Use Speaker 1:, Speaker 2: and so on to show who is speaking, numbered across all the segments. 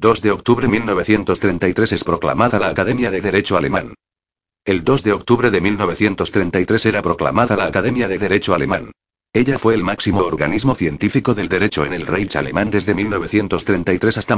Speaker 1: 2 de octubre 1933 es proclamada la Academia de Derecho Alemán. El 2 de octubre de 1933 era proclamada la Academia de Derecho Alemán. Ella fue el máximo organismo científico del derecho en el Reich alemán desde 1933 hasta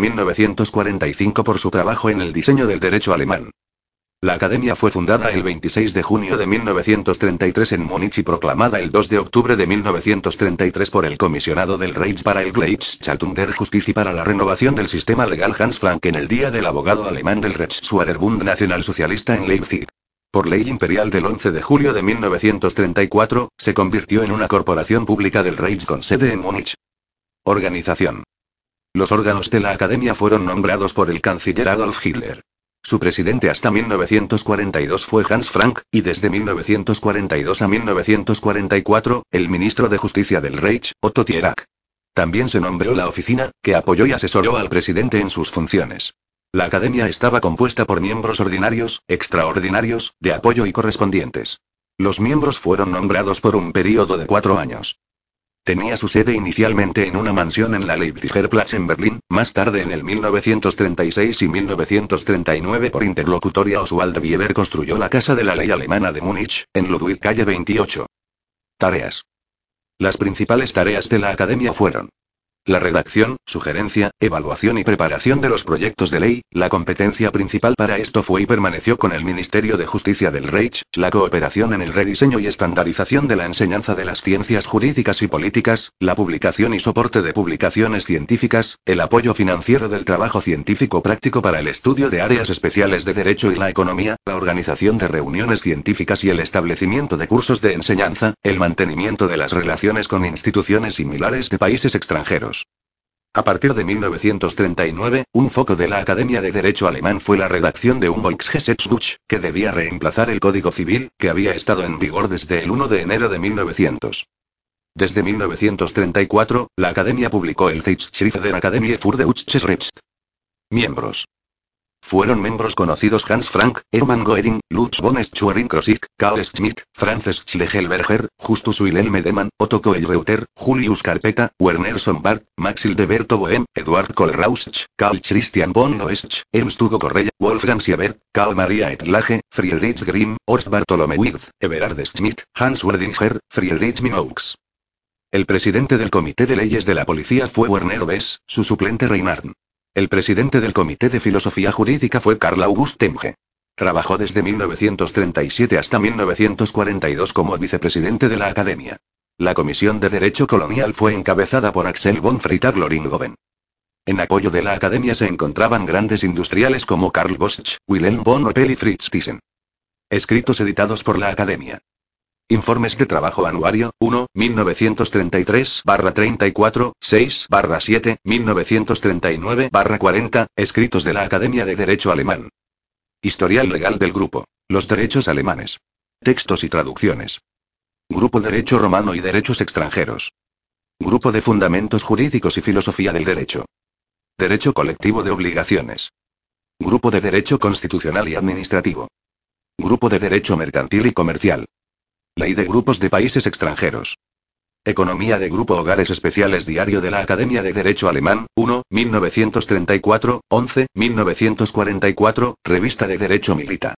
Speaker 1: 1945 por su trabajo en el diseño del derecho alemán. La academia fue fundada el 26 de junio de 1933 en Múnich y proclamada el 2 de octubre de 1933 por el comisionado del Reich para el Gleichschaltung der Justiz y para la renovación del sistema legal Hans Frank en el día del abogado alemán del Rechtsschwaderbund Nacionalsocialista en Leipzig. Por ley imperial del 11 de julio de 1934, se convirtió en una corporación pública del Reich con sede en Múnich. Organización. Los órganos de la academia fueron nombrados por el canciller Adolf Hitler. Su presidente hasta 1942 fue Hans Frank, y desde 1942 a 1944, el ministro de Justicia del Reich, Otto Thierack. También se nombró la oficina, que apoyó y asesoró al presidente en sus funciones. La academia estaba compuesta por miembros ordinarios, extraordinarios, de apoyo y correspondientes. Los miembros fueron nombrados por un período de 4 años. Tenía su sede inicialmente en una mansión en la Leipziger Platz en Berlín, más tarde en el 1936 y 1939 por interlocutoria Oswald Bieber construyó la Casa de la Ley Alemana de Múnich, en Ludwig calle 28. Tareas. Las principales tareas de la academia fueron: la redacción, sugerencia, evaluación y preparación de los proyectos de ley. La competencia principal para esto fue y permaneció con el Ministerio de Justicia del Reich, la cooperación en el rediseño y estandarización de la enseñanza de las ciencias jurídicas y políticas, la publicación y soporte de publicaciones científicas, el apoyo financiero del trabajo científico práctico para el estudio de áreas especiales de derecho y la economía, la organización de reuniones científicas y el establecimiento de cursos de enseñanza, el mantenimiento de las relaciones con instituciones similares de países extranjeros. A partir de 1939, un foco de la Academia de Derecho alemán fue la redacción de un Volksgesetzbuch, que debía reemplazar el Código Civil, que había estado en vigor desde el 1 de enero de 1900. Desde 1934, la Academia publicó el Zeitschrift der Akademie für Deutsches Recht. Miembros. Fueron miembros conocidos Hans Frank, Hermann Göring, Lutz von Schwerin-Krosigk, Carl Schmitt, Franz Schlegelberger, Justus Wilhelm Edelmann, Otto Kohlreuter, Julius Carpeta, Werner Sombart, Max Hildeberto Boehm, Eduard Kohlrausch, Carl Christian von Loesch, Ernst Hugo Correia, Wolfgang Siebert, Karl Maria Ettlage, Friedrich Grimm, Horst Bartholomew Wirth, Everard Schmidt, Hans Werdinger, Friedrich Minaux. El presidente del Comité de Leyes de la Policía fue Werner Bess, su suplente Reinhard. El presidente del Comité de Filosofía Jurídica fue Karl August Temge. Trabajó desde 1937 hasta 1942 como vicepresidente de la Academia. La Comisión de Derecho Colonial fue encabezada por Axel von Freytag-Loringhoven. En apoyo de la Academia se encontraban grandes industriales como Karl Bosch, Wilhelm von Opel y Fritz Thyssen. Escritos editados por la Academia. Informes de trabajo anuario, 1, 1933-34, 6-7, 1939-40, escritos de la Academia de Derecho Alemán. Historial legal del grupo. Los derechos alemanes. Textos y traducciones. Grupo Derecho Romano y Derechos Extranjeros. Grupo de Fundamentos Jurídicos y Filosofía del Derecho. Derecho Colectivo de Obligaciones. Grupo de Derecho Constitucional y Administrativo. Grupo de Derecho Mercantil y Comercial. Ley de Grupos de Países Extranjeros. Economía de Grupo Hogares Especiales Diario de la Academia de Derecho Alemán, 1, 1934, 11, 1944, Revista de Derecho Milita.